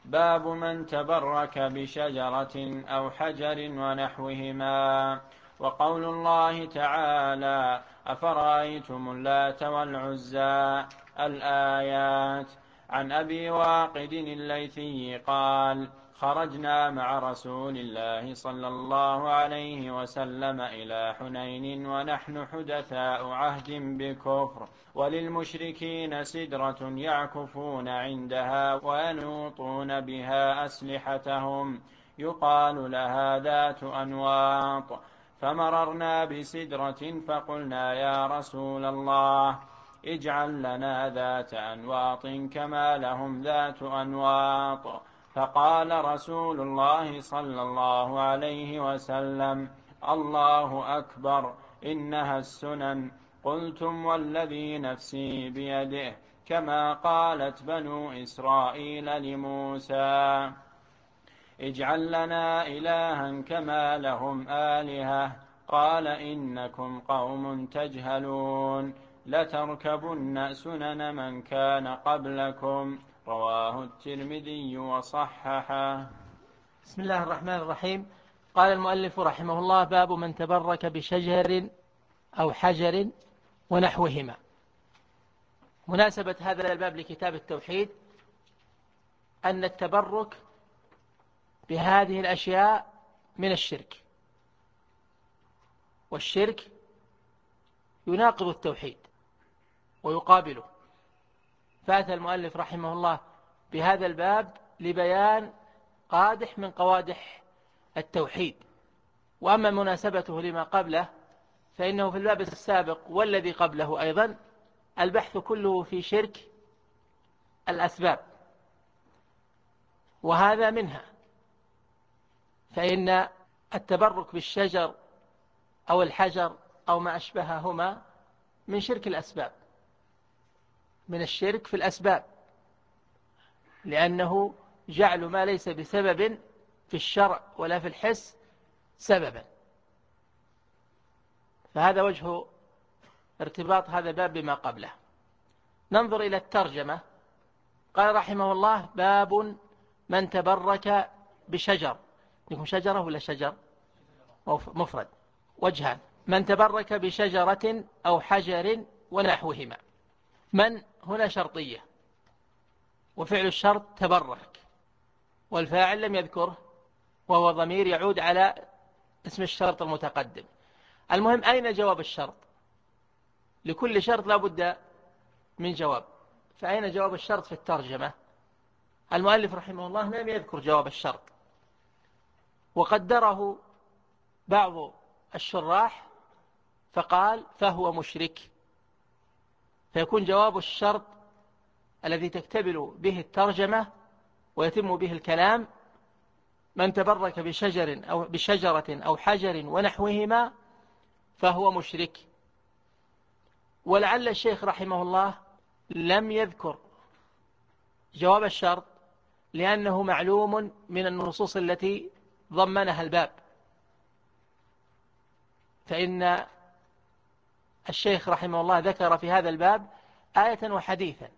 باب من تبرك بشجرة أو حجر ونحوهما. وقول الله تعالى: أفرأيتم اللات والعزى، الآيات. عن أبي واقد الليثي قال: خرجنا مع رسول الله صلى الله عليه وسلم إلى حنين ونحن حدثاء عهد بكفر، وللمشركين سدرة يعكفون عندها وينوطون بها أسلحتهم، يقال لها ذات أنواط. فمررنا بسدرة فقلنا: يا رسول الله، اجعل لنا ذات أنواط كما لهم ذات أنواط. فقال رسول الله صلى الله عليه وسلم: الله أكبر، إنها السنن. قلتم: والذي نفسي بيده، كما قالت بنو إسرائيل لموسى: اجعل لنا إلها كما لهم آلهة. قال: إنكم قوم تجهلون، لتركبن سنن من كان قبلكم. رواه الترمذي وصححه. بسم الله الرحمن الرحيم. قال المؤلف رحمه الله: باب من تبرك بشجر أو حجر ونحوهما. مناسبة هذا الباب لكتاب التوحيد أن التبرك بهذه الأشياء من الشرك، والشرك يناقض التوحيد ويقابله. فأتى المؤلف رحمه الله بهذا الباب لبيان قادح من قوادح التوحيد. وأما مناسبته لما قبله فإنه في الباب السابق والذي قبله أيضا البحث كله في شرك الأسباب، وهذا منها. فإن التبرك بالشجر أو الحجر أو ما أشبههما من شرك الأسباب، من الشرك في الأسباب، لأنه جعل ما ليس بسبب في الشرع ولا في الحس سببا. فهذا وجه ارتباط هذا الباب بما قبله. ننظر إلى الترجمة. قال رحمه الله: باب من تبرك بشجر. يكون شجرة ولا شجر؟ مفرد. وجهان: من تبرك بشجرة أو حجر ونحوهما. من هنا شرطية، وفعل الشرط تبرك، والفاعل لم يذكره، وهو ضمير يعود على اسم الشرط المتقدم. المهم، أين جواب الشرط؟ لكل شرط لا بد من جواب، فأين جواب الشرط في الترجمة؟ المؤلف رحمه الله لم يذكر جواب الشرط، وقدره بعض الشراح فقال: فهو مشرك. فيكون جواب الشرط الذي تكتمل به الترجمة ويتم به الكلام: من تبرك بشجرة أو حجر ونحوهما فهو مشرك. ولعل الشيخ رحمه الله لم يذكر جواب الشرط لأنه معلوم من النصوص التي ضمنها الباب. فإن الشيخ رحمه الله ذكر في هذا الباب آية وحديثا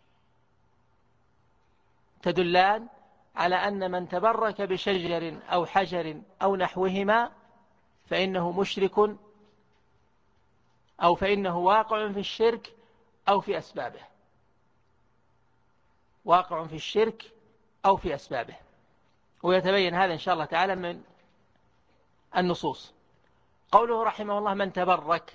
تدلان على أن من تبرك بشجر أو حجر أو نحوهما فإنه مشرك، أو فإنه واقع في الشرك أو في أسبابه، واقع في الشرك أو في أسبابه. ويتبين هذا إن شاء الله تعالى من النصوص. قوله رحمه الله: من تبرك.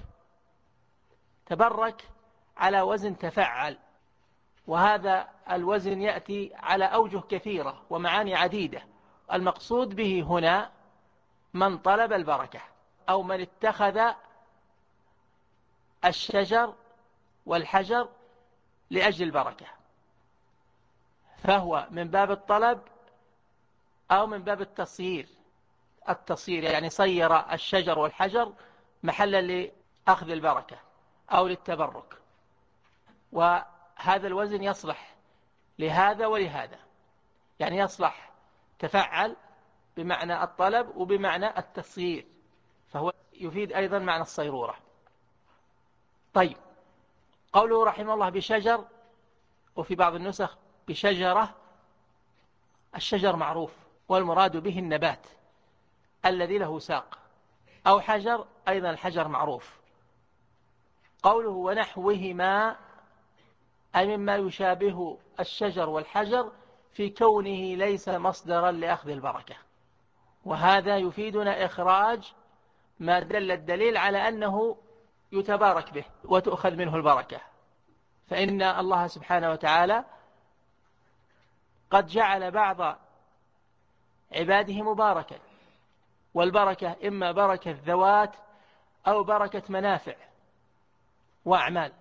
تبرك على وزن تفعل، وهذا الوزن يأتي على أوجه كثيرة ومعاني عديدة. المقصود به هنا من طلب البركة، أو من اتخذ الشجر والحجر لأجل البركة، فهو من باب الطلب أو من باب التصيير. التصيير يعني صير الشجر والحجر محلا لأخذ البركة أو للتبرك. وهذا الوزن يصلح لهذا ولهذا، يعني يصلح تفعل بمعنى الطلب وبمعنى التصيير، فهو يفيد أيضا معنى الصيرورة. طيب، قوله رحمه الله بشجر، وفي بعض النسخ بشجرة، الشجر معروف والمراد به النبات الذي له ساق، أو حجر أيضا الحجر معروف. قوله ونحوهما أي مما يشابه الشجر والحجر في كونه ليس مصدرا لأخذ البركة. وهذا يفيدنا إخراج ما دل الدليل على أنه يتبارك به وتؤخذ منه البركة، فإن الله سبحانه وتعالى قد جعل بعض عباده مباركا، والبركة إما بركة ذوات أو بركة منافع وأعمال.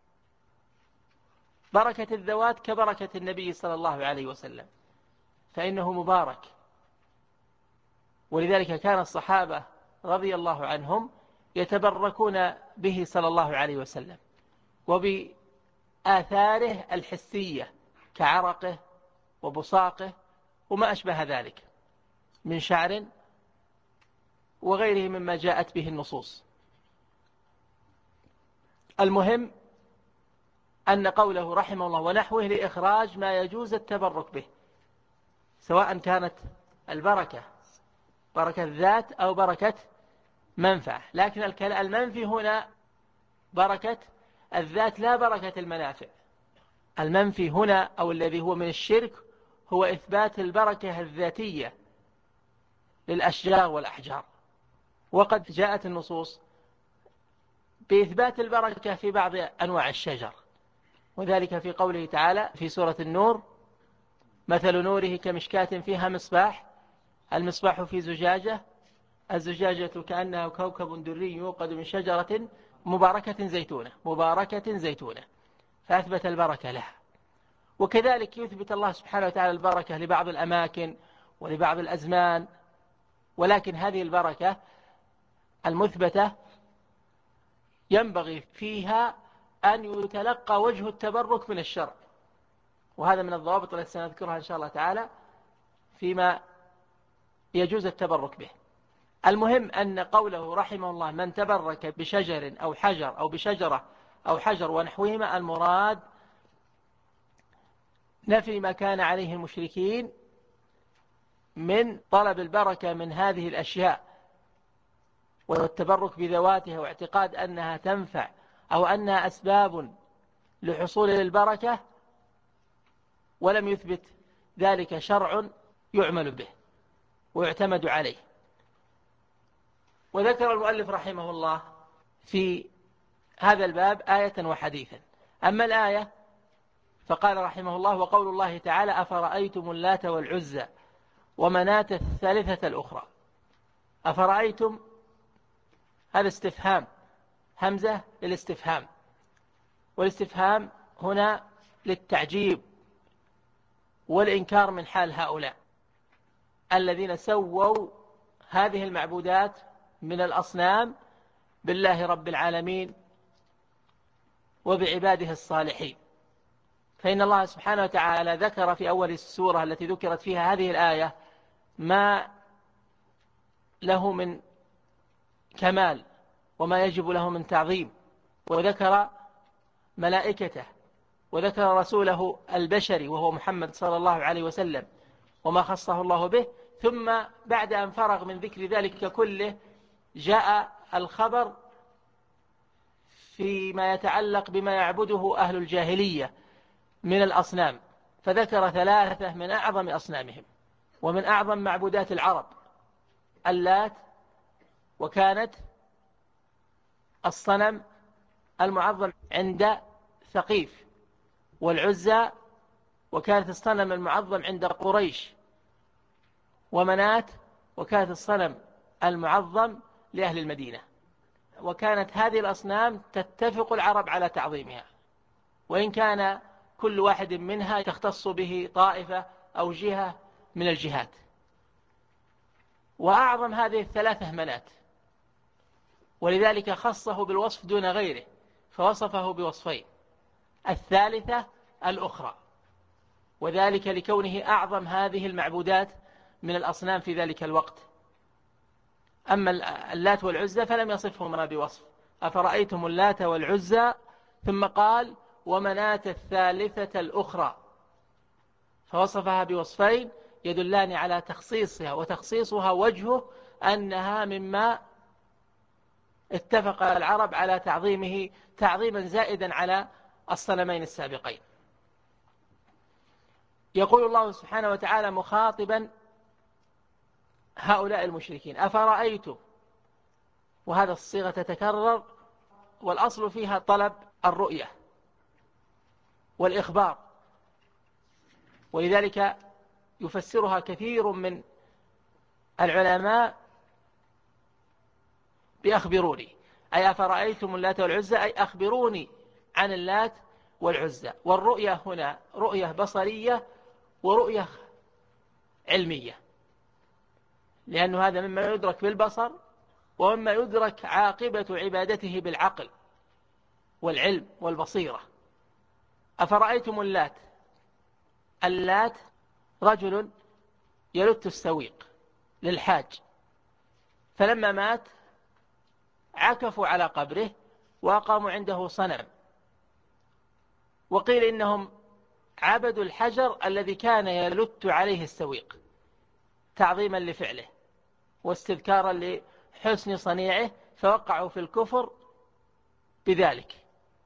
بركة الذوات كبركة النبي صلى الله عليه وسلم، فإنه مبارك، ولذلك كان الصحابة رضي الله عنهم يتبركون به صلى الله عليه وسلم وبآثاره الحسية كعرقه وبصاقه وما أشبه ذلك من شعر وغيره مما جاءت به النصوص. المهم أن قوله رحمه الله ونحوه لإخراج ما يجوز التبرك به، سواء كانت البركة بركة ذات أو بركة منفعة، لكن المنفي هنا بركة الذات لا بركة المنافع. المنفي هنا أو الذي هو من الشرك هو إثبات البركة الذاتية للأشجار والأحجار، وقد جاءت النصوص بإثبات البركة في بعض أنواع الشجر، وذلك في قوله تعالى في سورة النور مثل نوره كمشكاة فيها مصباح، المصباح في زجاجة، الزجاجة كأنها كوكب دري يوقد من شجرة مباركة زيتونة، فأثبت البركة لها. وكذلك يثبت الله سبحانه وتعالى البركة لبعض الأماكن ولبعض الأزمان، ولكن هذه البركة المثبتة ينبغي فيها أن يتلقى وجه التبرك من الشرع، وهذا من الضوابط التي سنذكرها إن شاء الله تعالى فيما يجوز التبرك به. المهم أن قوله رحمه الله من تبرك بشجر أو حجر أو بشجرة أو حجر ونحوهما، المراد نفي ما كان عليه المشركين من طلب البركة من هذه الأشياء والتبرك بذواتها واعتقاد أنها تنفع أو أنها أسباب لحصول البركة، ولم يثبت ذلك شرع يعمل به ويعتمد عليه. وذكر المؤلف رحمه الله في هذا الباب آية وحديثا. أما الآية فقال رحمه الله وقول الله تعالى أفرأيتم اللات والعزى ومناة الثالثة الأخرى. أفرأيتم هذا استفهام، همزة للاستفهام، والاستفهام هنا للتعجيب والإنكار من حال هؤلاء الذين سووا هذه المعبودات من الأصنام بالله رب العالمين وبعباده الصالحين. فإن الله سبحانه وتعالى ذكر في أول السورة التي ذكرت فيها هذه الآية ما له من كمال وما يجب له من تعظيم، وذكر ملائكته وذكر رسوله البشري وهو محمد صلى الله عليه وسلم وما خصه الله به. ثم بعد أن فرغ من ذكر ذلك كله جاء الخبر فيما يتعلق بما يعبده أهل الجاهلية من الأصنام، فذكر ثلاثة من أعظم أصنامهم ومن أعظم معبودات العرب: اللات، وكانت الصنم المعظم عند ثقيف، والعزى وكانت الصنم المعظم عند قريش، ومناة وكانت الصنم المعظم لأهل المدينة. وكانت هذه الأصنام تتفق العرب على تعظيمها، وإن كان كل واحد منها تختص به طائفة أو جهة من الجهات. وأعظم هذه الثلاثة مناة، ولذلك خصه بالوصف دون غيره فوصفه بوصفين: الثالثة الأخرى، وذلك لكونه أعظم هذه المعبودات من الأصنام في ذلك الوقت. أما اللات والعزى فلم يصفهما بوصف. أفرأيتم اللات والعزى، ثم قال ومناة الثالثة الأخرى، فوصفها بوصفين يدلان على تخصيصها، وتخصيصها وجهه أنها مما اتفق العرب على تعظيمه تعظيما زائدا على الصنمين السابقين. يقول الله سبحانه وتعالى مخاطبا هؤلاء المشركين: أفرأيتم، وهذا الصيغة تتكرر، والأصل فيها طلب الرؤية والإخبار، ولذلك يفسرها كثير من العلماء بأخبروني، أي أفرأيتم اللات والعزى، أي أخبروني عن اللات والعزى. والرؤية هنا رؤية بصرية ورؤية علمية، لأن هذا مما يدرك بالبصر ومما يدرك عاقبة عبادته بالعقل والعلم والبصيرة. أفرأيتم اللات، اللات رجل يلت السويق للحاج، فلما مات عكفوا على قبره وأقاموا عنده صنم، وقيل إنهم عبدوا الحجر الذي كان يلت عليه السويق تعظيما لفعله واستذكارا لحسن صنيعه، فوقعوا في الكفر بذلك،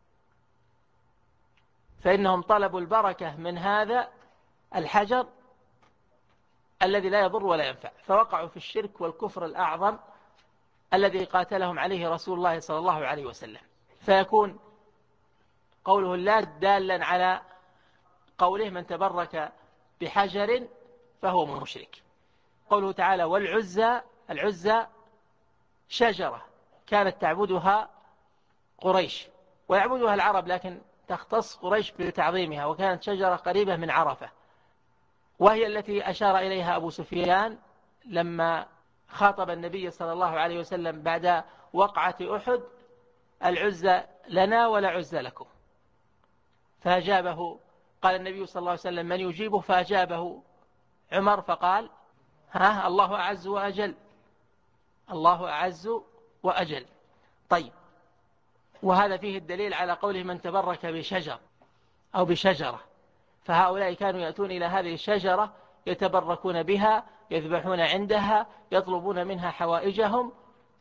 فإنهم طلبوا البركة من هذا الحجر الذي لا يضر ولا ينفع، فوقعوا في الشرك والكفر الأعظم الذي قاتلهم عليه رسول الله صلى الله عليه وسلم. فيكون قوله اللات دالا على قوله من تبرك بحجر فهو مشرك. قوله تعالى والعزى، العزى شجرة كانت تعبدها قريش ويعبدها العرب، لكن تختص قريش بتعظيمها، وكانت شجرة قريبة من عرفة، وهي التي أشار إليها أبو سفيان لما خاطب النبي صلى الله عليه وسلم بعد وقعة أحد: العزى لنا ولا عزى لكم. فأجابه، قال النبي صلى الله عليه وسلم: من يجيبه؟ فأجابه عمر فقال: ها الله أعز وأجل، الله أعز وأجل. طيب، وهذا فيه الدليل على قوله من تبرك بشجر أو بشجرة، فهؤلاء كانوا يأتون إلى هذه الشجرة يتبركون بها، يذبحون عندها، يطلبون منها حوائجهم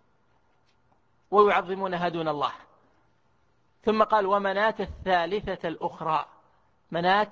ويعظمونها دون الله. ثم قال ومناة الثالثة الأخرى، مناة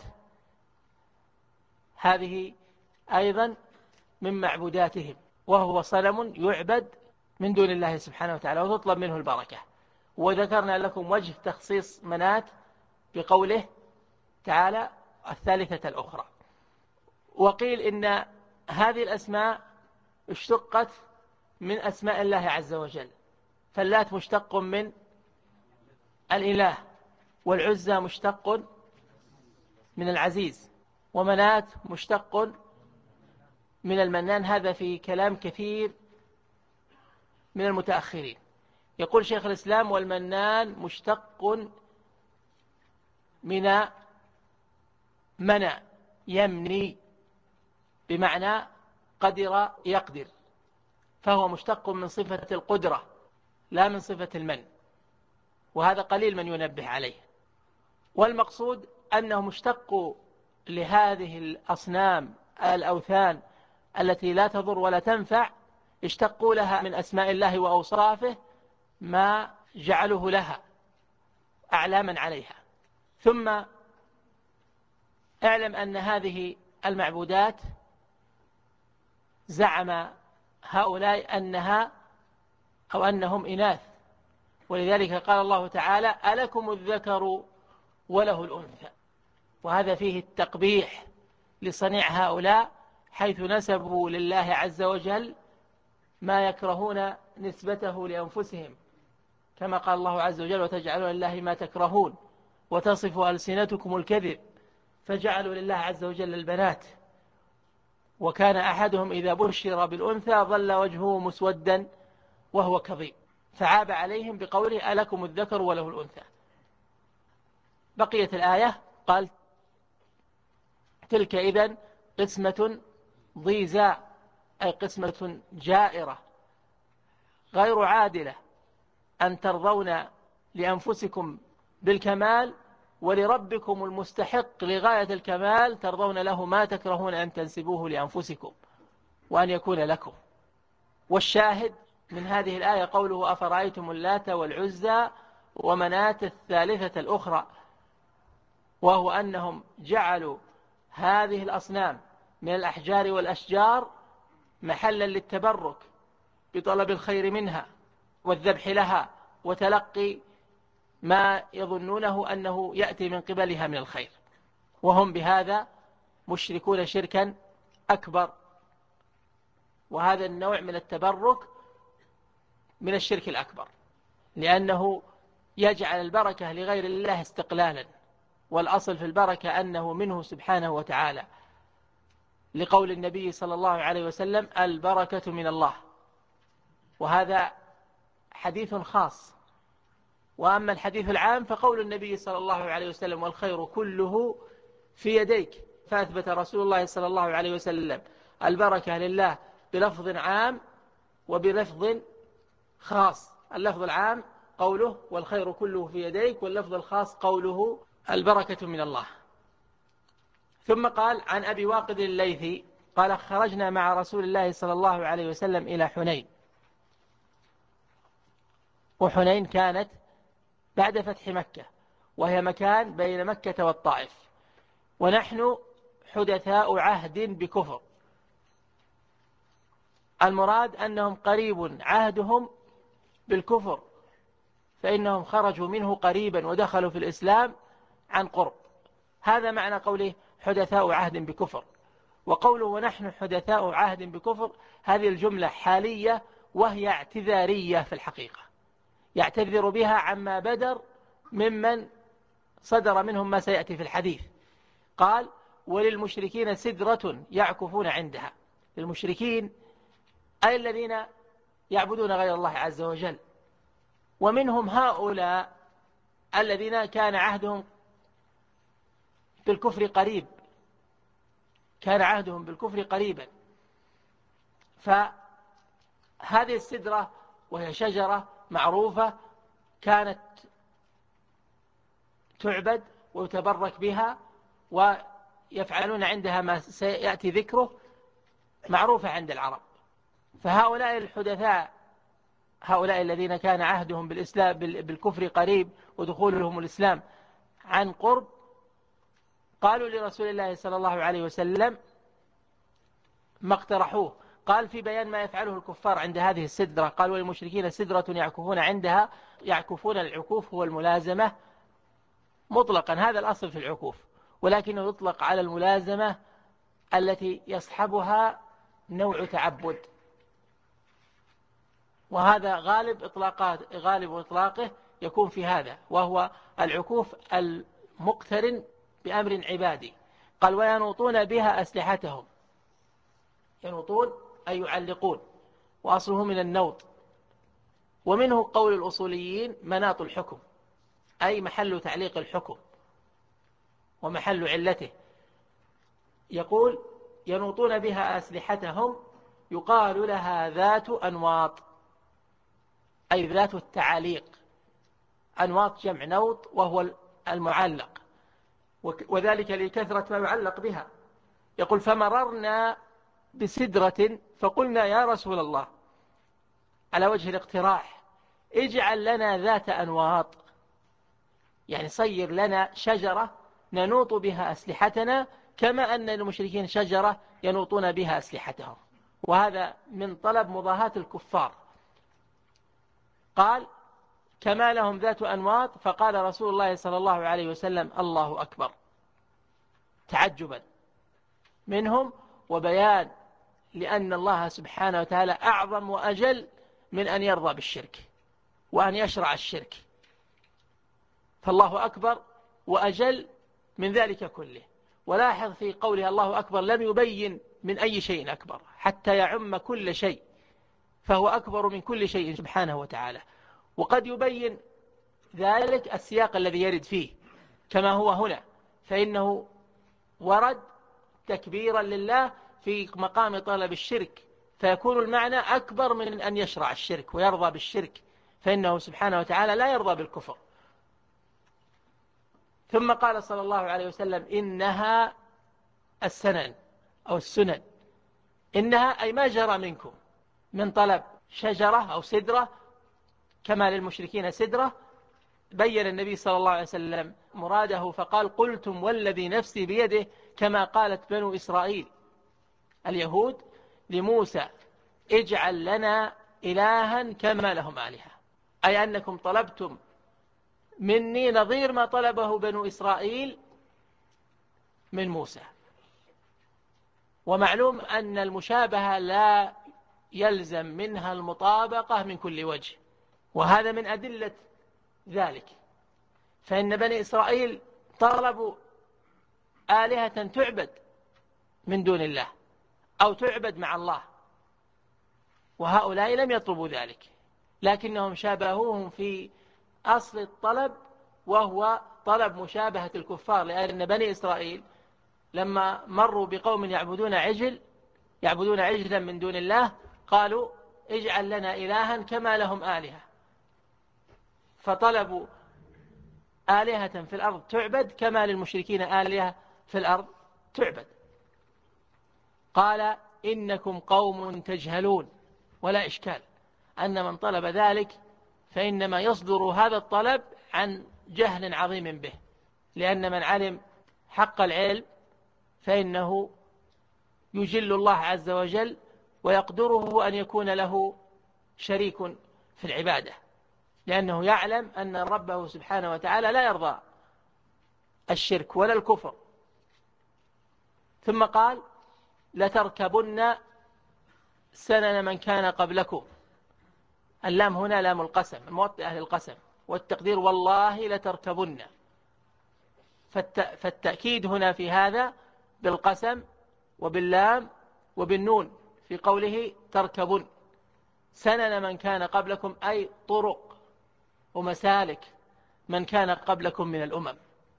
هذه أيضا من معبوداتهم، وهو صنم يعبد من دون الله سبحانه وتعالى وتطلب منه البركة. وذكرنا لكم وجه تخصيص مناة بقوله تعالى الثالثة الأخرى. وقيل إن هذه الأسماء اشتقت من أسماء الله عز وجل، فاللات مشتق من الإله، والعزى مشتق من العزيز، ومناة مشتق من المنان. هذا في كلام كثير من المتأخرين. يقول شيخ الإسلام والمنان مشتق من منى يمني، بمعنى قدر يقدر، فهو مشتق من صفة القدرة لا من صفة المن، وهذا قليل من ينبه عليه. والمقصود أنه مشتق لهذه الأصنام الأوثان التي لا تضر ولا تنفع، اشتقوا لها من أسماء الله وأوصافه ما جعله لها أعلاما عليها. ثم اعلم أن هذه المعبودات زعم هؤلاء أنها أو أنهم إناث، ولذلك قال الله تعالى ألكم الذكر وله الأنثى، وهذا فيه التقبيح لصنيع هؤلاء، حيث نسبوا لله عز وجل ما يكرهون نسبته لأنفسهم، كما قال الله عز وجل وتجعلون لله ما تكرهون وتصف ألسنتكم الكذب، فجعلوا لله عز وجل البنات، وكان أحدهم إذا بشر بالأنثى ظل وجهه مسودا وهو كظيم، فعاب عليهم بقوله ألكم الذكر وله الأنثى. بقية الآية قال تلك إذن قسمة ضيزى، أي قسمة جائرة غير عادلة، أن ترضون لأنفسكم بالكمال ولربكم المستحق لغاية الكمال ترضون له ما تكرهون أن تنسبوه لأنفسكم وأن يكون لكم. والشاهد من هذه الآية قوله أفرأيتم اللات والعزى ومناة الثالثة الأخرى، وهو أنهم جعلوا هذه الأصنام من الأحجار والأشجار محلا للتبرك بطلب الخير منها والذبح لها وتلقي ما يظنونه أنه يأتي من قبلها من الخير، وهم بهذا مشركون شركا أكبر. وهذا النوع من التبرك من الشرك الأكبر، لأنه يجعل البركة لغير الله استقلالا، والأصل في البركة أنه منه سبحانه وتعالى، لقول النبي صلى الله عليه وسلم البركة من الله، وهذا حديث خاص. وأما الحديث العام فقول النبي صلى الله عليه وسلم والخير كله في يديك، فأثبت رسول الله صلى الله عليه وسلم البركة لله بلفظ عام وبلفظ خاص. اللفظ العام قوله والخير كله في يديك، واللفظ الخاص قوله البركة من الله. ثم قال عن أبي واقد الليثي قال خرجنا مع رسول الله صلى الله عليه وسلم إلى حنين، وحنين كانت بعد فتح مكة، وهي مكان بين مكة والطائف، ونحن حدثاء عهد بكفر. المراد أنهم قريب عهدهم بالكفر، فإنهم خرجوا منه قريبا ودخلوا في الإسلام عن قرب. هذا معنى قوله حدثاء عهد بكفر. وقوله ونحن حدثاء عهد بكفر هذه الجملة حالية وهي اعتذارية في الحقيقة، يعتذر بها عما بدر ممن صدر منهم ما سيأتي في الحديث. قال وللمشركين سدرة يعكفون عندها، للمشركين أي الذين يعبدون غير الله عز وجل، ومنهم هؤلاء الذين كان عهدهم بالكفر قريب، كان عهدهم بالكفر قريبا. فهذه السدرة وهي شجرة معروفة كانت تعبد ويتبرك بها ويفعلون عندها ما سيأتي ذكره، معروفة عند العرب. فهؤلاء الحدثاء، هؤلاء الذين كان عهدهم بالكفر قريب ودخولهم الإسلام عن قرب، قالوا لرسول الله صلى الله عليه وسلم ما اقترحوه. قال في بيان ما يفعله الكفار عند هذه السدرة، قال وللمشركين سدرة يعكفون عندها. يعكفون، العكوف هو الملازمة مطلقا، هذا الأصل في العكوف، ولكنه يطلق على الملازمة التي يصحبها نوع تعبد، وهذا غالب إطلاقه يكون في هذا، وهو العكوف المقترن بأمر عبادي. قال وينوطون بها أسلحتهم، ينوطون أي يعلقون، وأصله من النوط، ومنه قول الأصوليين مناط الحكم، أي محل تعليق الحكم ومحل علته. يقول ينوطون بها أسلحتهم، يقال لها ذات أنواط، أي ذات التعاليق. أنواط جمع نوط وهو المعلق، وذلك لكثرة ما يعلق بها. يقول فمررنا بسدرة فقلنا يا رسول الله، على وجه الاقتراح، اجعل لنا ذات أنواط، يعني صير لنا شجرة ننوط بها أسلحتنا كما أن المشركين شجرة ينوطون بها أسلحتهم، وهذا من طلب مضاهاة الكفار. قال كما لهم ذات أنواط، فقال رسول الله صلى الله عليه وسلم الله أكبر، تعجبا منهم وبيان لأن الله سبحانه وتعالى أعظم وأجل من أن يرضى بالشرك وأن يشرع الشرك، فالله أكبر وأجل من ذلك كله. ولاحظ في قوله الله أكبر لم يبين من أي شيء أكبر حتى يعم كل شيء، فهو أكبر من كل شيء سبحانه وتعالى. وقد يبين ذلك السياق الذي يرد فيه كما هو هنا، فإنه ورد تكبيرا لله في مقام طلب الشرك، فيكون المعنى أكبر من أن يشرع الشرك ويرضى بالشرك، فإنه سبحانه وتعالى لا يرضى بالكفر. ثم قال صلى الله عليه وسلم إنها السنن أو السنن، إنها أي ما جرى منكم من طلب شجرة أو سدرة كما للمشركين سدرة. بين النبي صلى الله عليه وسلم مراده فقال قلتم والذي نفسي بيده كما قالت بنو إسرائيل اليهود لموسى اجعل لنا إلها كما لهم آلهة، أي أنكم طلبتم مني نظير ما طلبه بنو إسرائيل من موسى. ومعلوم أن المشابهة لا يلزم منها المطابقة من كل وجه، وهذا من أدلة ذلك. فإن بني إسرائيل طلبوا آلهة تعبد من دون الله أو تعبد مع الله، وهؤلاء لم يطلبوا ذلك، لكنهم شابهوهم في أصل الطلب، وهو طلب مشابهة الكفار. لأن بني إسرائيل لما مروا بقوم يعبدون عجلا من دون الله قالوا اجعل لنا إلها كما لهم آلهة، فطلبوا آلهة في الأرض تعبد كما للمشركين آلهة في الأرض تعبد. قال إنكم قوم تجهلون، ولا إشكال أن من طلب ذلك فإنما يصدر هذا الطلب عن جهل عظيم به، لأن من علم حق العلم فإنه يجل الله عز وجل ويقدره أن يكون له شريك في العبادة، لأنه يعلم أن ربه سبحانه وتعالى لا يرضى الشرك ولا الكفر. ثم قال لتركبن سنن من كان قبلكم. اللام هنا لام القسم الموطئة للقسم، والتقدير والله لتركبن، فالتأكيد هنا في هذا بالقسم وباللام وبالنون في قوله تركبن سنن من كان قبلكم، أي طرق ومسالك من كان قبلكم من الأمم.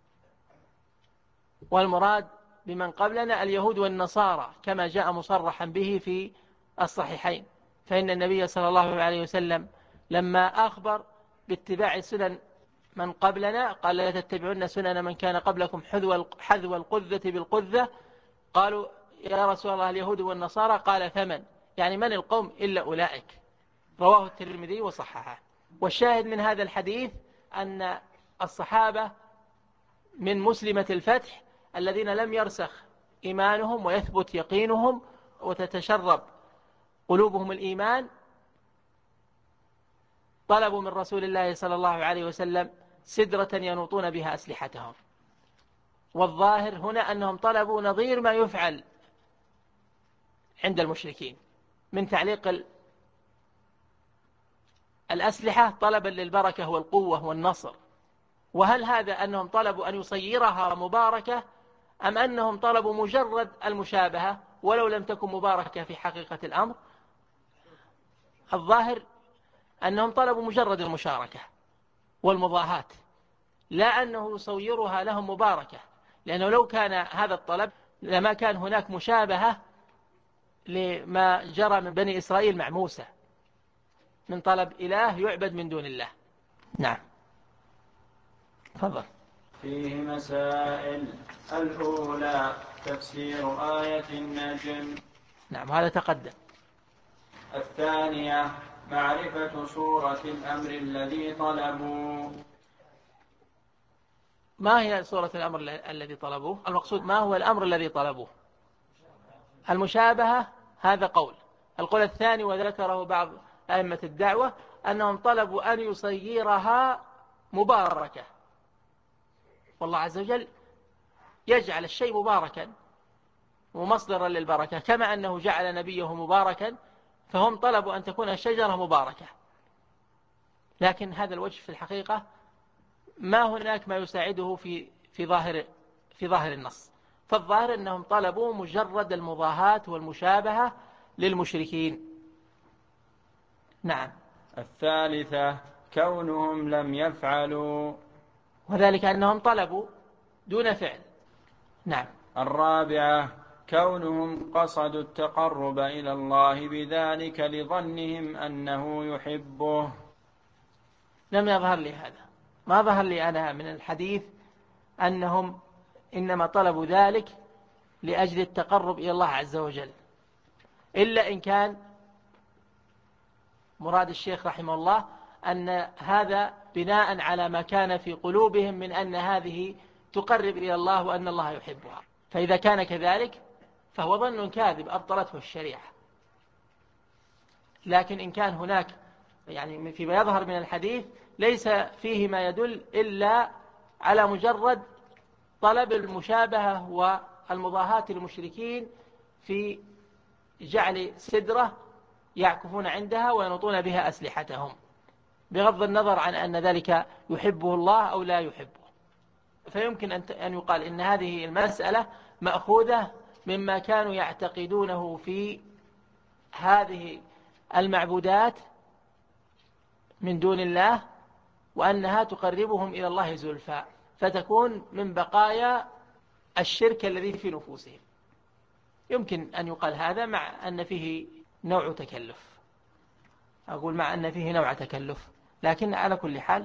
والمراد بمن قبلنا اليهود والنصارى كما جاء مصرحا به في الصحيحين. فإن النبي صلى الله عليه وسلم لما أخبر باتباع سنن من قبلنا قال لا تتبعون سنن من كان قبلكم حذو القذة بالقذة. قالوا يا رسول الله اليهود والنصارى، قال فمن؟ يعني من القوم إلا أولئك. رواه الترمذي وصححه. والشاهد من هذا الحديث أن الصحابة من مسلمة الفتح الذين لم يرسخ إيمانهم ويثبت يقينهم وتتشرب قلوبهم الإيمان طلبوا من رسول الله صلى الله عليه وسلم سدرة ينوطون بها أسلحتهم. والظاهر هنا أنهم طلبوا نظير ما يفعل عند المشركين من تعليق الأسلحة طلبا للبركة والقوة والنصر. وهل هذا أنهم طلبوا أن يصيرها مباركة، أم أنهم طلبوا مجرد المشابهة ولو لم تكن مباركة في حقيقة الأمر؟ الظاهر أنهم طلبوا مجرد المشاركة والمضاهاة، لا أنه يصيرها لهم مباركة، لأنه لو كان هذا الطلب لما كان هناك مشابهة لما جرى من بني إسرائيل مع موسى من طلب إله يعبد من دون الله. نعم تفضل. فيه مسائل. الأولى تفسير آية النجم. نعم هذا تقدم. الثانية معرفة صورة الأمر الذي طلبوا. ما هي صورة الأمر الذي طلبوه؟ المقصود ما هو الأمر الذي طلبوه؟ المشابهة هذا قول. القول الثاني وذكره بعض أئمة الدعوة أنهم طلبوا أن يصيرها مباركة، والله عز وجل يجعل الشيء مباركا ومصدرا للبركة، كما أنه جعل نبيه مباركا فهم طلبوا أن تكون الشجرة مباركة. لكن هذا الوجه في الحقيقة ما هناك ما يساعده في ظاهر النص. فالظاهر أنهم طلبوا مجرد المضاهاة والمشابهة للمشركين. نعم. الثالثة كونهم لم يفعلوا، وذلك أنهم طلبوا دون فعل. نعم. الرابعة كونهم قصدوا التقرب إلى الله بذلك لظنهم أنه يحبه. لم يظهر لي هذا، ما ظهر لي أنا من الحديث أنهم إنما طلبوا ذلك لأجل التقرب إلى الله عز وجل، إلا إن كان مراد الشيخ رحمه الله أن هذا بناء على ما كان في قلوبهم من أن هذه تقرب إلى الله وأن الله يحبها، فإذا كان كذلك فهو ظن كاذب أبطلته الشريعة. لكن إن كان هناك يعني فيما يظهر من الحديث ليس فيه ما يدل إلا على مجرد طلب المشابهة والمضاهاة المشركين في جعل سدرة يعكفون عندها وينطون بها أسلحتهم، بغض النظر عن أن ذلك يحبه الله أو لا يحبه. فيمكن أن يقال إن هذه المسألة مأخوذة مما كانوا يعتقدونه في هذه المعبودات من دون الله، وأنها تقربهم إلى الله زلفى، فتكون من بقايا الشرك الذي في نفوسهم. يمكن أن يقال هذا مع أن فيه نوع تكلف، أقول مع أن فيه نوع تكلف، لكن على كل حال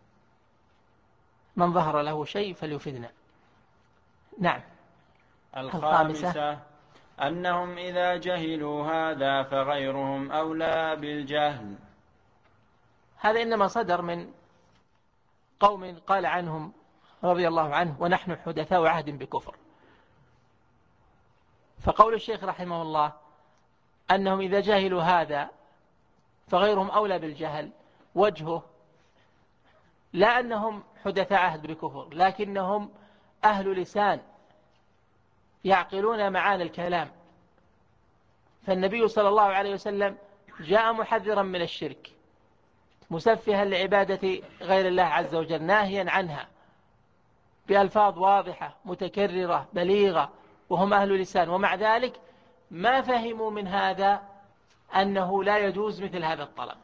من ظهر له شيء فليفدنا. نعم. الخامسة أنهم إذا جهلوا هذا فغيرهم أولى بالجهل. هذا إنما صدر من قوم قال عنهم رضي الله عنه ونحن حدثاء عهد بكفر. فقول الشيخ رحمه الله أنهم إذا جهلوا هذا فغيرهم أولى بالجهل، وجهه لا أنهم حدثاء عهد بكفر، لكنهم أهل لسان يعقلون معاني الكلام. فالنبي صلى الله عليه وسلم جاء محذرا من الشرك، مسفها لعبادة غير الله عز وجل، ناهيا عنها بألفاظ واضحة متكررة بليغة، وهم أهل لسان، ومع ذلك ما فهموا من هذا أنه لا يجوز مثل هذا الطلب.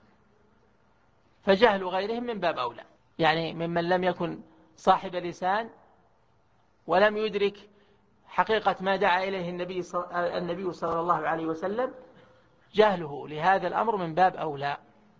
فجهل غيرهم من باب أولى، يعني ممن لم يكن صاحب لسان ولم يدرك حقيقة ما دعا إليه النبي صلى الله عليه وسلم، جهله لهذا الأمر من باب أولى.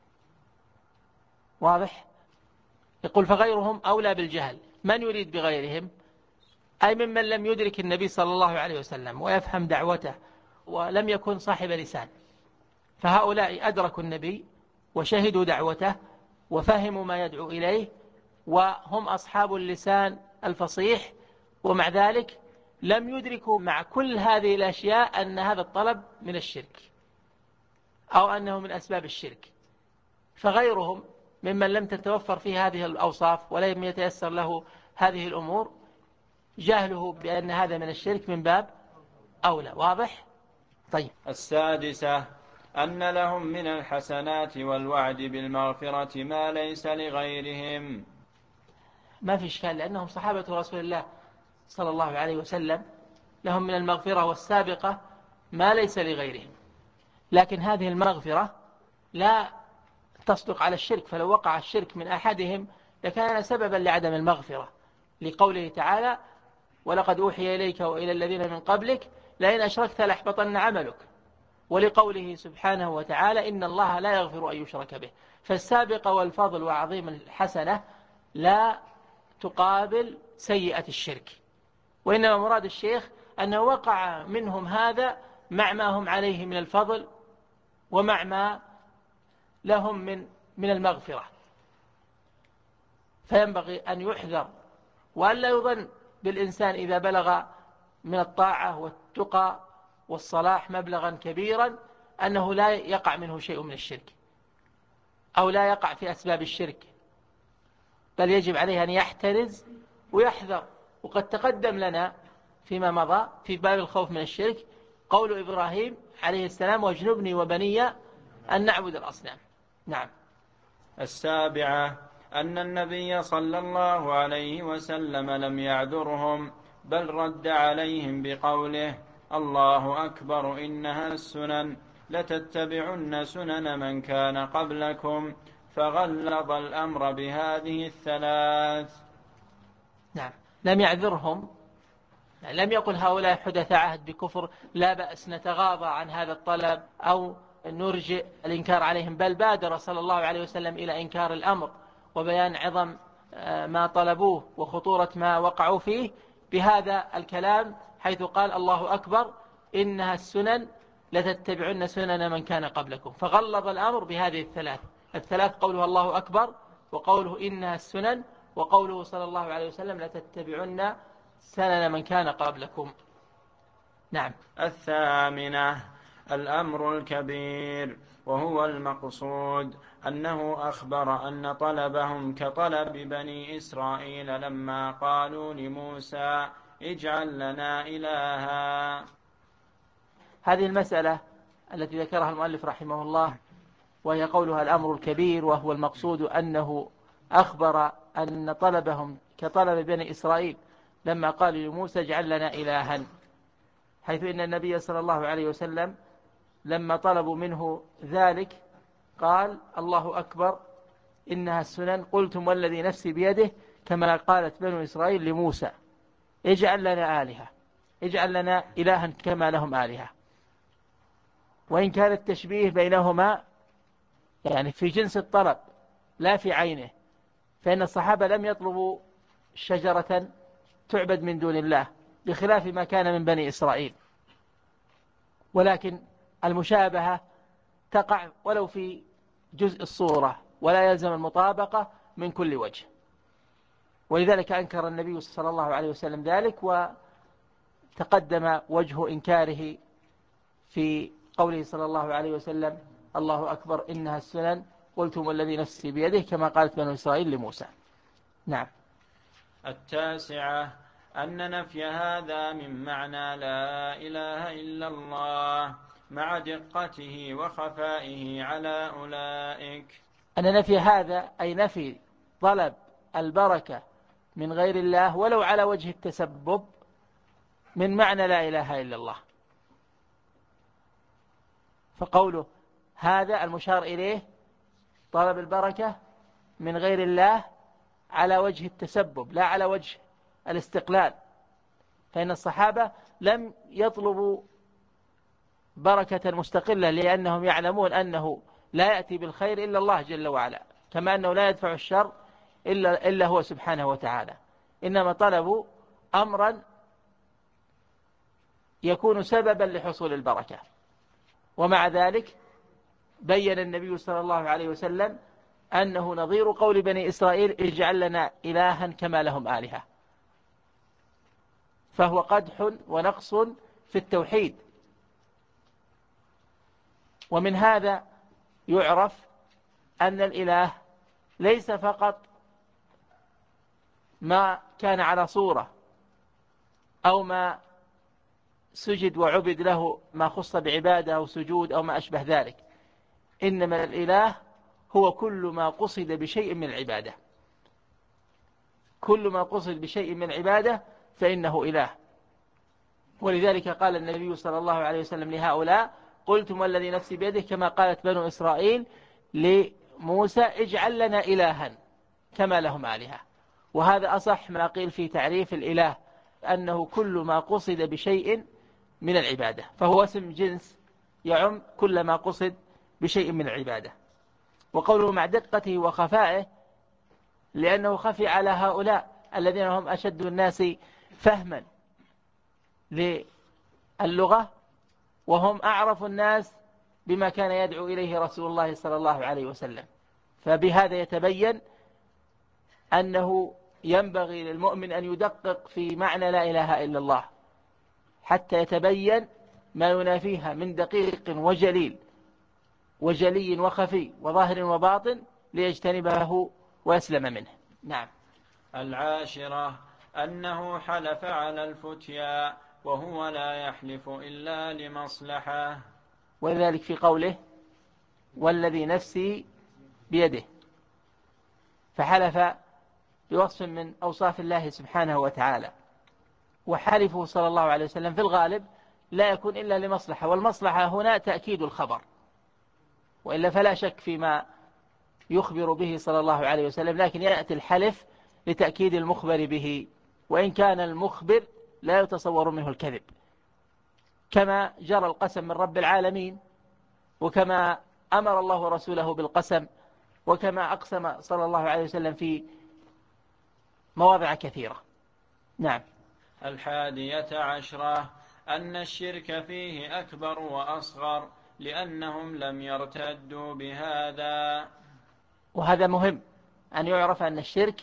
واضح؟ يقول فغيرهم أولى بالجهل. من يريد بغيرهم؟ أي ممن لم يدرك النبي صلى الله عليه وسلم ويفهم دعوته ولم يكن صاحب لسان، فهؤلاء أدركوا النبي وشهدوا دعوته وفهموا ما يدعو إليه، وهم أصحاب اللسان الفصيح، ومع ذلك لم يدركوا مع كل هذه الأشياء أن هذا الطلب من الشرك أو أنه من أسباب الشرك. فغيرهم ممن لم تتوفر فيه هذه الأوصاف ولم يتيسر له هذه الأمور، جهله بأن هذا من الشرك من باب أولى. واضح؟ طيب. السادسة أن لهم من الحسنات والوعد بالمغفرة ما ليس لغيرهم. ما في إشكال، لأنهم صحابة رسول الله صلى الله عليه وسلم، لهم من المغفرة والسابقة ما ليس لغيرهم، لكن هذه المغفرة لا تصدق على الشرك، فلو وقع الشرك من أحدهم لكان سببا لعدم المغفرة، لقوله تعالى ولقد أوحي إليك وإلى الذين من قبلك لئن أشركت ليحبطن عملك، ولقوله سبحانه وتعالى إن الله لا يغفر أن يشرك به. فالسابقة والفضل وعظيم الحسنة لا تقابل سيئة الشرك، وإنما مراد الشيخ أنه وقع منهم هذا مع ما هم عليه من الفضل ومع ما لهم من المغفرة، فينبغي أن يحذر وأن لا يظن بالإنسان إذا بلغ من الطاعة والتقى والصلاح مبلغا كبيرا أنه لا يقع منه شيء من الشرك أو لا يقع في أسباب الشرك، بل يجب عليه أن يحترز ويحذر. وقد تقدم لنا فيما مضى في باب الخوف من الشرك قول إبراهيم عليه السلام واجنبني وبني أن نعبد الأصنام. نعم. السابعة أن النبي صلى الله عليه وسلم لم يعذرهم، بل رد عليهم بقوله الله أكبر إنها السنن لتتبعن سنن من كان قبلكم، فغلظ الأمر بهذه الثلاث. نعم، لم يعذرهم، لم يقل هؤلاء حدث عهد بكفر لا بأس نتغاضى عن هذا الطلب أو نرجئ الإنكار عليهم، بل بادر صلى الله عليه وسلم إلى إنكار الأمر وبيان عظم ما طلبوه وخطورة ما وقعوا فيه بهذا الكلام، حيث قال الله أكبر إنها السنن لتتبعن سنن من كان قبلكم، فغلظ الأمر بهذه الثلاث قوله الله أكبر، وقوله إنها السنن، وقوله صلى الله عليه وسلم لتتبعن سنن من كان قبلكم. نعم. 8 الأمر الكبير، وهو المقصود أنه أخبر أن طلبهم كطلب بني إسرائيل لما قالوا لموسى اجعل لنا إلها. هذه المسألة التي ذكرها المؤلف رحمه الله، وهي قولها الأمر الكبير وهو المقصود، أنه أخبر أن طلبهم كطلب بني إسرائيل لما قالوا لموسى اجعل لنا إلها، حيث إن النبي صلى الله عليه وسلم لما طلبوا منه ذلك قال الله أكبر إنها السنن، قلتم والذي نفسي بيده، كما قالت بنو إسرائيل لموسى اجعل لنا آلهة، اجعل لنا إلها كما لهم آلهة. وإن كان التشبيه بينهما يعني في جنس الطلب لا في عينه، فإن الصحابة لم يطلبوا شجرة تعبد من دون الله بخلاف ما كان من بني إسرائيل، ولكن المشابهة تقع ولو في جزء الصورة، ولا يلزم المطابقة من كل وجه. ولذلك أنكر النبي صلى الله عليه وسلم ذلك، وتقدم وجه إنكاره في قوله صلى الله عليه وسلم الله أكبر إنها السنن قلتم والذي نفسي بيده، كما قالت بنو إسرائيل لموسى. نعم. 9 أن نفي هذا من معنى لا إله إلا الله مع دقته وخفائه على أولئك. أن نفي هذا أي نفي طلب البركة من غير الله ولو على وجه التسبب من معنى لا إله إلا الله. فقوله هذا المشار إليه طلب البركة من غير الله على وجه التسبب لا على وجه الاستقلال، فإن الصحابة لم يطلبوا بركة مستقلة، لأنهم يعلمون أنه لا يأتي بالخير إلا الله جل وعلا، كما أنه لا يدفع الشر إلا هو سبحانه وتعالى، إنما طلبوا أمرا يكون سببا لحصول البركة. ومع ذلك بين النبي صلى الله عليه وسلم أنه نظير قول بني إسرائيل اجعل لنا إلها كما لهم آلهة، فهو قدح ونقص في التوحيد. ومن هذا يعرف أن الإله ليس فقط ما كان على صورة أو ما سجد وعبد له ما خص بعبادة أو سجود أو ما أشبه ذلك، إنما الإله هو كل ما قصد بشيء من العبادة، كل ما قصد بشيء من العبادة فإنه إله. ولذلك قال النبي صلى الله عليه وسلم لهؤلاء قلتم والذي نفسي بيده، كما قالت بنو إسرائيل لموسى اجعل لنا إلها كما لهم آلهة. وهذا أصح ما قيل في تعريف الإله، أنه كل ما قصد بشيء من العبادة، فهو اسم جنس يعم كل ما قصد بشيء من العبادة. وقوله مع دقته وخفائه لأنه خفي على هؤلاء الذين هم أشد الناس فهما للغة، وهم أعرف الناس بما كان يدعو إليه رسول الله صلى الله عليه وسلم. فبهذا يتبين أنه ينبغي للمؤمن أن يدقق في معنى لا إله إلا الله حتى يتبين ما ينافيها من دقيق وجلي وخفي وظاهر وباطن ليجتنبه ويسلم منه. نعم. 10 أنه حلف على الفتيا وهو لا يحلف إلا لمصلحة، ولذلك في قوله والذي نفسي بيده، فحلف بوصف من أوصاف الله سبحانه وتعالى. وحلفه صلى الله عليه وسلم في الغالب لا يكون إلا لمصلحة، والمصلحة هنا تأكيد الخبر، وإلا فلا شك فيما يخبر به صلى الله عليه وسلم، لكن يأتي الحلف لتأكيد المخبر به، وإن كان المخبر لا يتصور منه الكذب، كما جرى القسم من رب العالمين، وكما أمر الله رسوله بالقسم، وكما أقسم صلى الله عليه وسلم في مواضع كثيرة. نعم. 11 أن الشرك فيه أكبر وأصغر لأنهم لم يرتدوا بهذا. وهذا مهم أن يعرف أن الشرك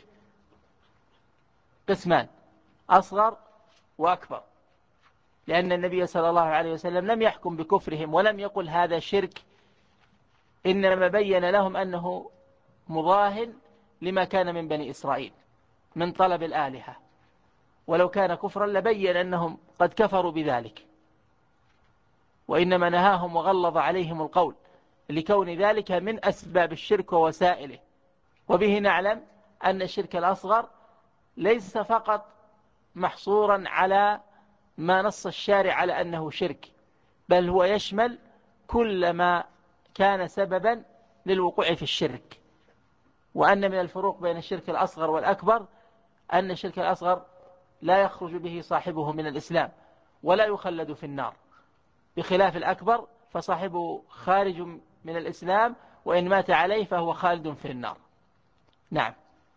قسمان، أصغر وأكبر، لأن النبي صلى الله عليه وسلم لم يحكم بكفرهم ولم يقل هذا شرك، إنما بين لهم أنه مضاه لما كان من بني إسرائيل من طلب الآلهة، ولو كان كفرا لبين أنهم قد كفروا بذلك، وإنما نهاهم وغلظ عليهم القول لكون ذلك من أسباب الشرك ووسائله. وبه نعلم أن الشرك الأصغر ليس فقط محصورا على ما نص الشارع على أنه شرك، بل هو يشمل كل ما كان سببا للوقوع في الشرك. وأن من الفروق بين الشرك الأصغر والأكبر أن الشرك الأصغر لا يخرج به صاحبه من الإسلام ولا يخلد في النار، بخلاف الأكبر فصاحبه خارج من الإسلام، وإن مات عليه فهو خالد في النار. نعم.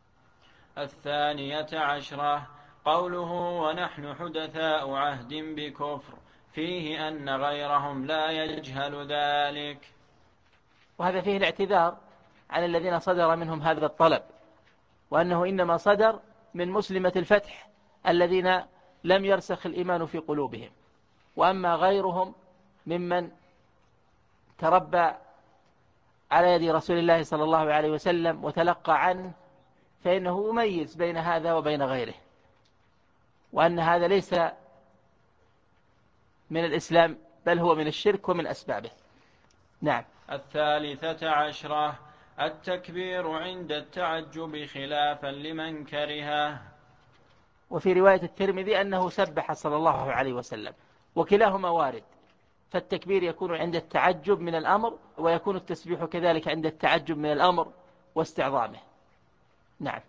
12 قوله ونحن حدثاء عهد بكفر فيه أن غيرهم لا يجهل ذلك. وهذا فيه الاعتذار عن الذين صدر منهم هذا الطلب، وأنه إنما صدر من مسلمة الفتح الذين لم يرسخ الإيمان في قلوبهم، وأما غيرهم ممن تربى على يد رسول الله صلى الله عليه وسلم وتلقى عنه فإنه يميز بين هذا وبين غيره، وأن هذا ليس من الإسلام بل هو من الشرك ومن أسبابه. نعم. 13 التكبير عند التعجب خلافا لمن كرهه. وفي رواية الترمذي أنه سبح صلى الله عليه وسلم، وكلاهما وارد، فالتكبير يكون عند التعجب من الأمر، ويكون التسبيح كذلك عند التعجب من الأمر واستعظامه. نعم.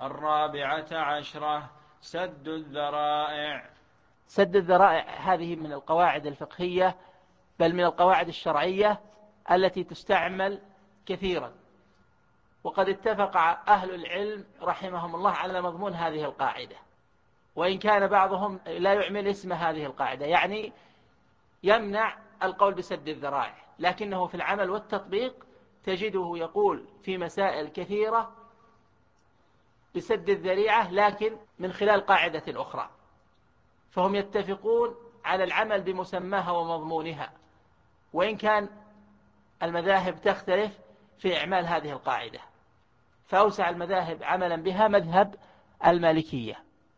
14 سد الذرائع. سد الذرائع هذه من القواعد الفقهية بل من القواعد الشرعية التي تستعمل كثيرا، وقد اتفق أهل العلم رحمهم الله على مضمون هذه القاعدة، وإن كان بعضهم لا يعمل اسم هذه القاعدة، يعني يمنع القول بسد الذرائع، لكنه في العمل والتطبيق تجده يقول في مسائل كثيرة بسد الذريعة لكن من خلال قاعدة أخرى، فهم يتفقون على العمل بمسماها ومضمونها، وإن كان المذاهب تختلف في إعمال هذه القاعدة، فأوسع المذاهب عملا بها مذهب المالكية،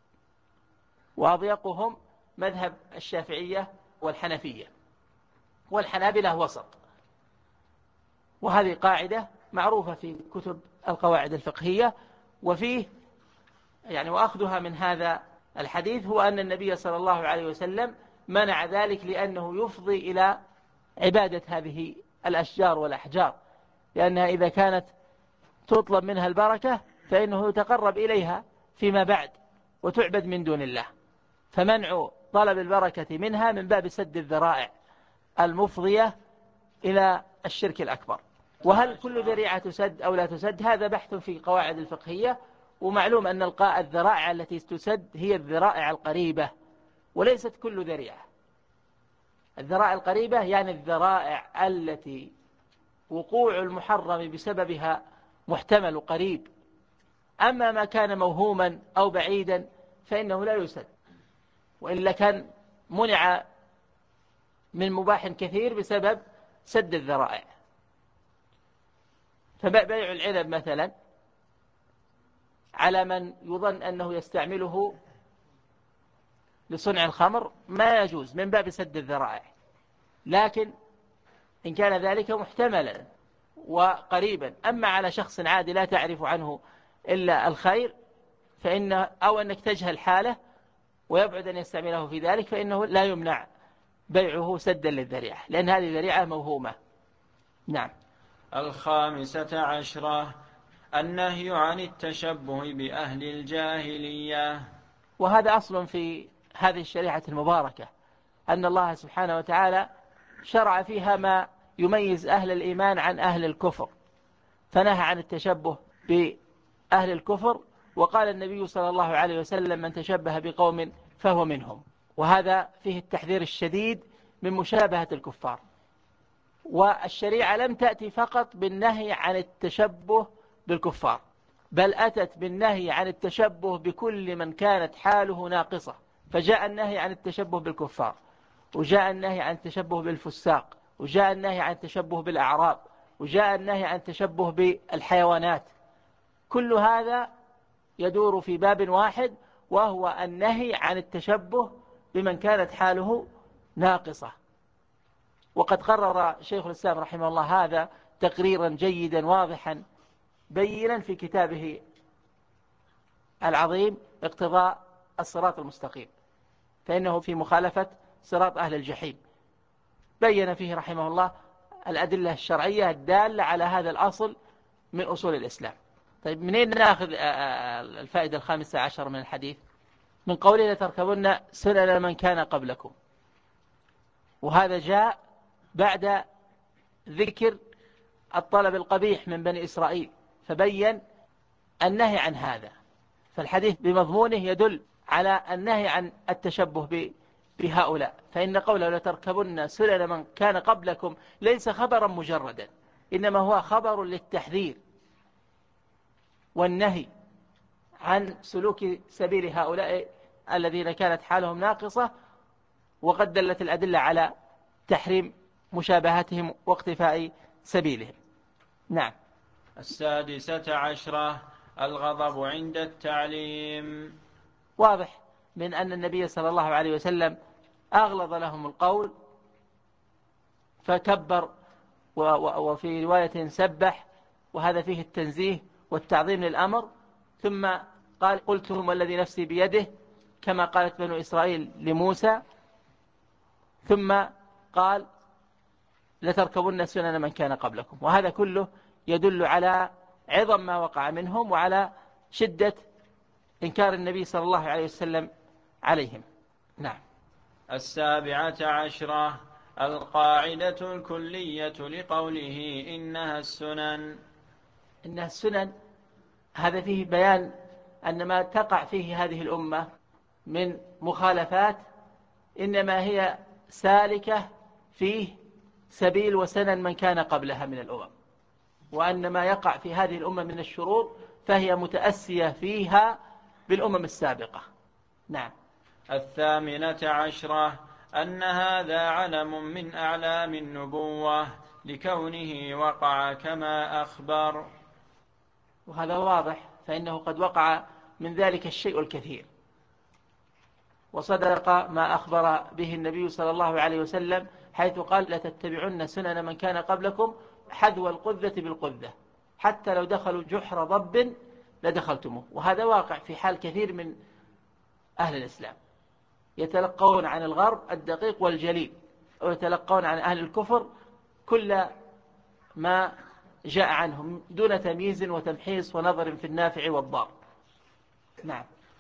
وأضيقهم مذهب الشافعية والحنفية، والحنابلة وسط. وهذه قاعدة معروفة في كتب القواعد الفقهية، وفيه وأخذها من هذا الحديث هو أن النبي صلى الله عليه وسلم منع ذلك لأنه يفضي إلى عبادة هذه الأشجار والأحجار، لأنها إذا كانت تطلب منها البركة فإنه يتقرب إليها فيما بعد وتعبد من دون الله، فمنع طلب البركة منها من باب سد الذرائع المفضية إلى الشرك الأكبر. وهل كل ذريعة تسد أو لا تسد هذا بحث في قواعد الفقهية، ومعلوم أن الذرائع التي تسد هي الذرائع القريبة وليست كل ذريعة. الذرائع القريبة يعني الذرائع التي وقوع المحرم بسببها محتمل قريب، أما ما كان موهوما أو بعيدا فإنه لا يسد، وإلا كان منع من مباح كثير بسبب سد الذرائع. فبيع العنب مثلا على من يظن أنه يستعمله لصنع الخمر ما يجوز من باب سد الذرائع، لكن إن كان ذلك محتملا وقريبا، أما على شخص عادي لا تعرف عنه إلا الخير أو أنك تجهل حاله ويبعد أن يستعمله في ذلك، فإنه لا يمنع بيعه سدا للذريعة، لأن هذه ذريعة موهومة. نعم. 15 النهي عن التشبه بأهل الجاهلية. وهذا أصل في هذه الشريعة المباركة، أن الله سبحانه وتعالى شرع فيها ما يميز أهل الإيمان عن أهل الكفر، فنهى عن التشبه بأهل الكفر وقال النبي صلى الله عليه وسلم من تشبه بقوم فهو منهم. وهذا فيه التحذير الشديد من مشابهة الكفار. والشريعة لم تأتي فقط بالنهي عن التشبه بالكفار، بل أتت بالنهي عن التشبه بكل من كانت حاله ناقصة. فجاء النهي عن التشبه بالكفار، وجاء النهي عن التشبه بالفساق، وجاء النهي عن التشبه بالأعراب، وجاء النهي عن التشبه بالحيوانات. كل هذا يدور في باب واحد، وهو النهي عن التشبه بمن كانت حاله ناقصة. وقد قرر شيخ الإسلام رحمه الله هذا تقريرا جيدا واضحا بينا في كتابه العظيم اقتضاء الصراط المستقيم، فإنه في مخالفة صراط أهل الجحيم. بين فيه رحمه الله الأدلة الشرعية الدالة على هذا الأصل من أصول الإسلام. طيب، منين نأخذ الفائدة 15 من الحديث؟ من قوله لتركبن سنن من كان قبلكم، وهذا جاء بعد ذكر الطلب القبيح من بني إسرائيل، فبين النهي عن هذا. فالحديث بمضمونه يدل على النهي عن التشبه بهؤلاء، فإن قوله لتركبن سنن من كان قبلكم ليس خبرا مجردا، إنما هو خبر للتحذير والنهي عن سلوك سبيل هؤلاء الذين كانت حالهم ناقصة، وقد دلت الأدلة على تحريم مشابهتهم واقتفاء سبيلهم. نعم. 16 الغضب عند التعليم. واضح من أن النبي صلى الله عليه وسلم أغلظ لهم القول فكبر، وفي رواية سبح، وهذا فيه التنزيه والتعظيم للأمر. ثم قال قلتهم والذي نفسي بيده، كما قالت بنو إسرائيل لموسى. ثم قال لتركبن سنن من كان قبلكم، وهذا كله يدل على عظم ما وقع منهم وعلى شدة إنكار النبي صلى الله عليه وسلم عليهم. نعم. 17 القاعدة الكلية لقوله إنها السنن. إنها السنن، هذا فيه بيان أن ما تقع فيه هذه الأمة من مخالفات إنما هي سالكة فيه سبيل وسنن من كان قبلها من الأمم، وأن ما يقع في هذه الأمة من الشرور فهي متأسية فيها بالأمم السابقة. نعم. 18 أن هذا علم من أعلام النبوة لكونه وقع كما أخبر. وهذا واضح، فإنه قد وقع من ذلك الشيء الكثير، وصدق ما أخبر به النبي صلى الله عليه وسلم حيث قال لتتبعن سنن من كان قبلكم حذو القذة بالقذة، حتى لو دخلوا جحر ضب لدخلتموه. وهذا واقع في حال كثير من أهل الإسلام، يتلقون عن الغرب الدقيق والجليل، ويتلقون عن أهل الكفر كل ما جاء عنهم دون تمييز وتمحيص ونظر في النافع والضار. نعم.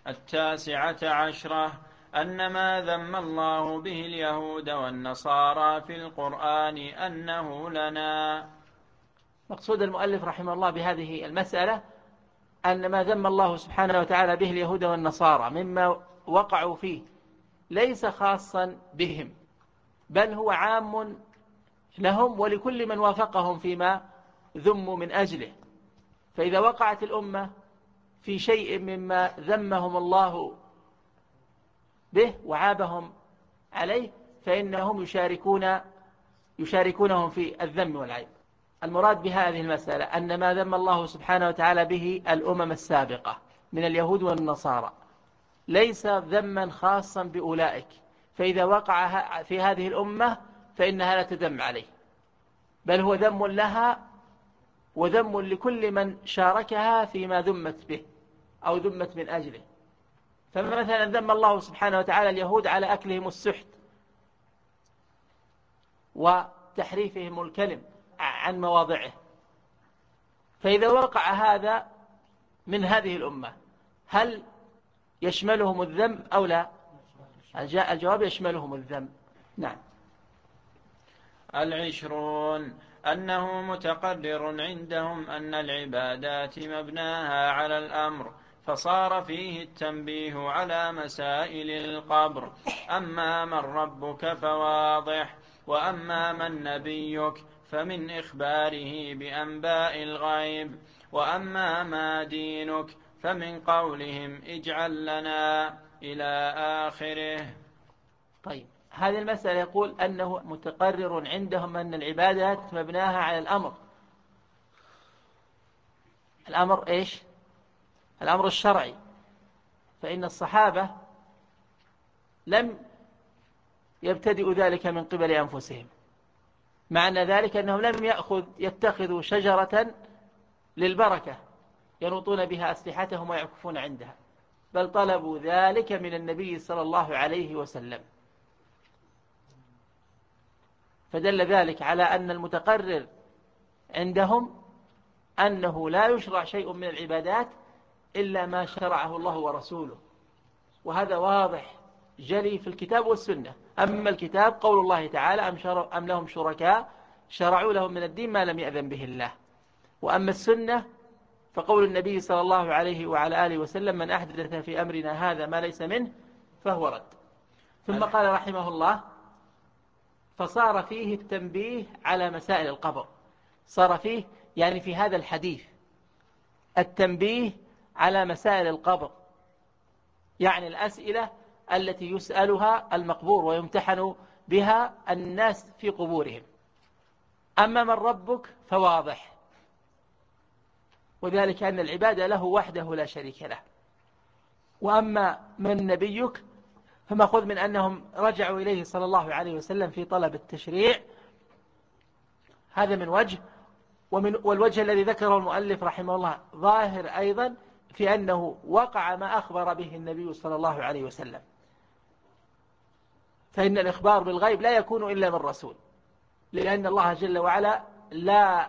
19 أن ما ذم الله به اليهود والنصارى في القرآن أنه لنا. مقصود المؤلف رحمه الله بهذه المسألة أن ما ذم الله سبحانه وتعالى به اليهود والنصارى مما وقعوا فيه ليس خاصا بهم، بل هو عام لهم ولكل من وافقهم فيما ذموا من أجله. فإذا وقعت الأمة في شيء مما ذمهم الله به وعابهم عليه فإنهم يشاركونهم في الذم والعيب. المراد بهذه المسألة أن ما ذم الله سبحانه وتعالى به الأمم السابقة من اليهود والنصارى ليس ذما خاصا بأولئك، فإذا وقع في هذه الأمة فإنها لا تذم عليه، بل هو ذم لها وذم لكل من شاركها فيما ذمت به أو ذمت من أجله. فمثلا ذم الله سبحانه وتعالى اليهود على أكلهم السحت وتحريفهم الكلم عن مواضعه، فإذا وقع هذا من هذه الأمة هل يشملهم الذم أو لا؟ الجواب يشملهم الذم. نعم. 20 أنه متقرر عندهم أن العبادات مبناها على الأمر، فصار فيه التنبيه على مسائل القبر. أما من ربك فواضح، وأما من نبيك فمن إخباره بأنباء الغيب، وأما ما دينك فمن قولهم اجعل لنا إلى آخره. طيب، هذه المسألة يقول أنه متقرر عندهم أن العبادات مبناها على الأمر. الأمر إيش؟ الأمر الشرعي. فإن الصحابة لم يبتدئوا ذلك من قبل أنفسهم، معنى ذلك أنهم لم يتخذوا شجرة للبركة ينوطون بها أسلحتهم ويعكفون عندها، بل طلبوا ذلك من النبي صلى الله عليه وسلم. فدل ذلك على أن المتقرر عندهم أنه لا يشرع شيء من العبادات إلا ما شرعه الله ورسوله، وهذا واضح جلي في الكتاب والسنة. أما الكتاب قول الله تعالى أم لهم شركاء شرعوا لهم من الدين ما لم يأذن به الله. وأما السنة فقول النبي صلى الله عليه وعلى آله وسلم من أحدث في أمرنا هذا ما ليس منه فهو رد. ثم قال رحمه الله فصار فيه التنبيه على مسائل القبر. صار فيه يعني في هذا الحديث التنبيه على مسائل القبر، يعني الأسئلة التي يسألها المقبور ويمتحن بها الناس في قبورهم. أما من ربك فواضح، وذلك أن العبادة له وحده لا شريك له. وأما من نبيك فمأخذ من أنهم رجعوا إليه صلى الله عليه وسلم في طلب التشريع، هذا من وجه. والوجه الذي ذكره المؤلف رحمه الله ظاهر أيضا في أنه وقع ما أخبر به النبي صلى الله عليه وسلم، فإن الإخبار بالغيب لا يكون إلا من رسول، لأن الله جل وعلا لا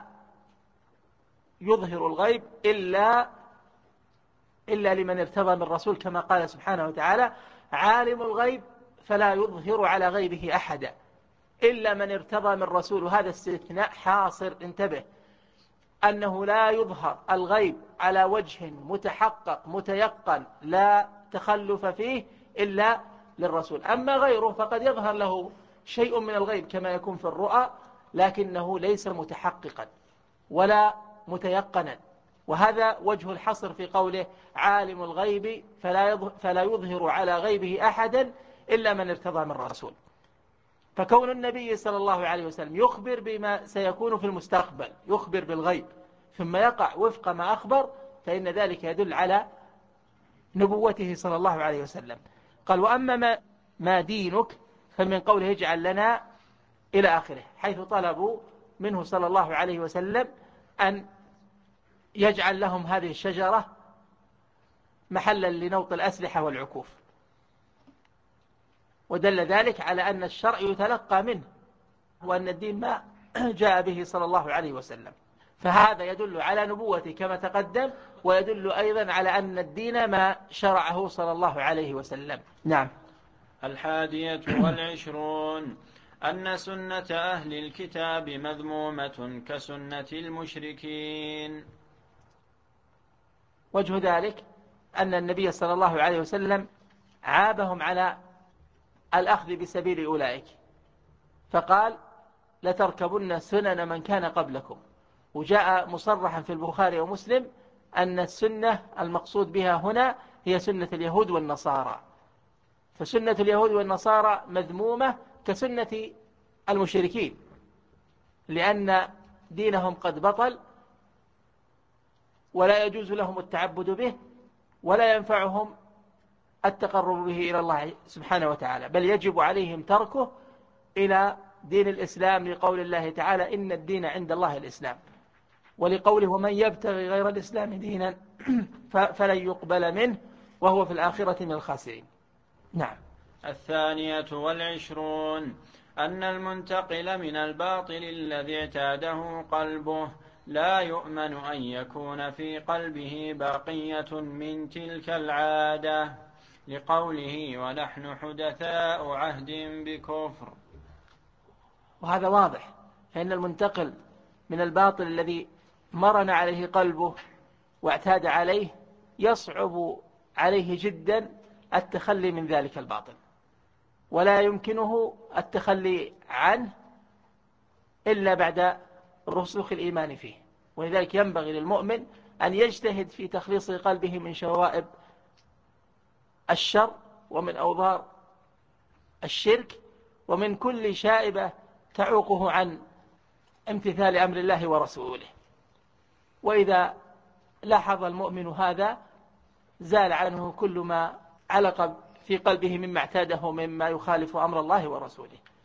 يظهر الغيب إلا لمن ارتضى من رسول، كما قال سبحانه وتعالى عالم الغيب فلا يظهر على غيبه أحدا إلا من ارتضى من رسول. وهذا استثناء حاصر، انتبه، أنه لا يظهر الغيب على وجه متحقق متيقن لا تخلف فيه إلا للرسول. أما غيره فقد يظهر له شيء من الغيب كما يكون في الرؤى، لكنه ليس متحققا ولا متيقنا. وهذا وجه الحصر في قوله عالم الغيب فلا يظهر على غيبه أحدا إلا من ارتضى من رسول. فكون النبي صلى الله عليه وسلم يخبر بما سيكون في المستقبل، يخبر بالغيب ثم يقع وفق ما أخبر، فإن ذلك يدل على نبوته صلى الله عليه وسلم. قال وأما ما دينك فمن قوله اجعل لنا إلى آخره، حيث طلبوا منه صلى الله عليه وسلم أن يجعل لهم هذه الشجرة محلا لنوط الأسلحة والعكوف. ودل ذلك على أن الشرع يتلقى منه، وأن الدين ما جاء به صلى الله عليه وسلم. فهذا يدل على نبوته كما تقدم، ويدل أيضا على أن الدين ما شرعه صلى الله عليه وسلم. نعم. 21 أن سنة أهل الكتاب مذمومة كسنة المشركين. وجه ذلك أن النبي صلى الله عليه وسلم عابهم على الأخذ بسبيل أولئك، فقال لتركبن سنن من كان قبلكم. وجاء مصرحا في البخاري ومسلم أن السنة المقصود بها هنا هي سنة اليهود والنصارى، فسنة اليهود والنصارى مذمومة كسنة المشركين، لأن دينهم قد بطل ولا يجوز لهم التعبد به ولا ينفعهم التقرب به إلى الله سبحانه وتعالى، بل يجب عليهم تركه إلى دين الإسلام، لقول الله تعالى إن الدين عند الله الإسلام، ولقوله ومن يبتغي غير الإسلام دينا فلن يقبل منه وهو في الآخرة من الخاسرين. نعم. 22 أن المنتقل من الباطل الذي اعتاده قلبه لا يؤمن أن يكون في قلبه بقية من تلك العادة، لقوله ونحن حدثاء عهد بكفر. وهذا واضح، فإن المنتقل من الباطل الذي مرن عليه قلبه واعتاد عليه يصعب عليه جدا التخلي من ذلك الباطل، ولا يمكنه التخلي عنه إلا بعد رسوخ الإيمان فيه. ولذلك ينبغي للمؤمن أن يجتهد في تخليص قلبه من شوائب الشر ومن أوضار الشرك ومن كل شائبة تعوقه عن امتثال أمر الله ورسوله. وإذا لاحظ المؤمن هذا زال عنه كل ما علق في قلبه مما اعتاده مما يخالف أمر الله ورسوله.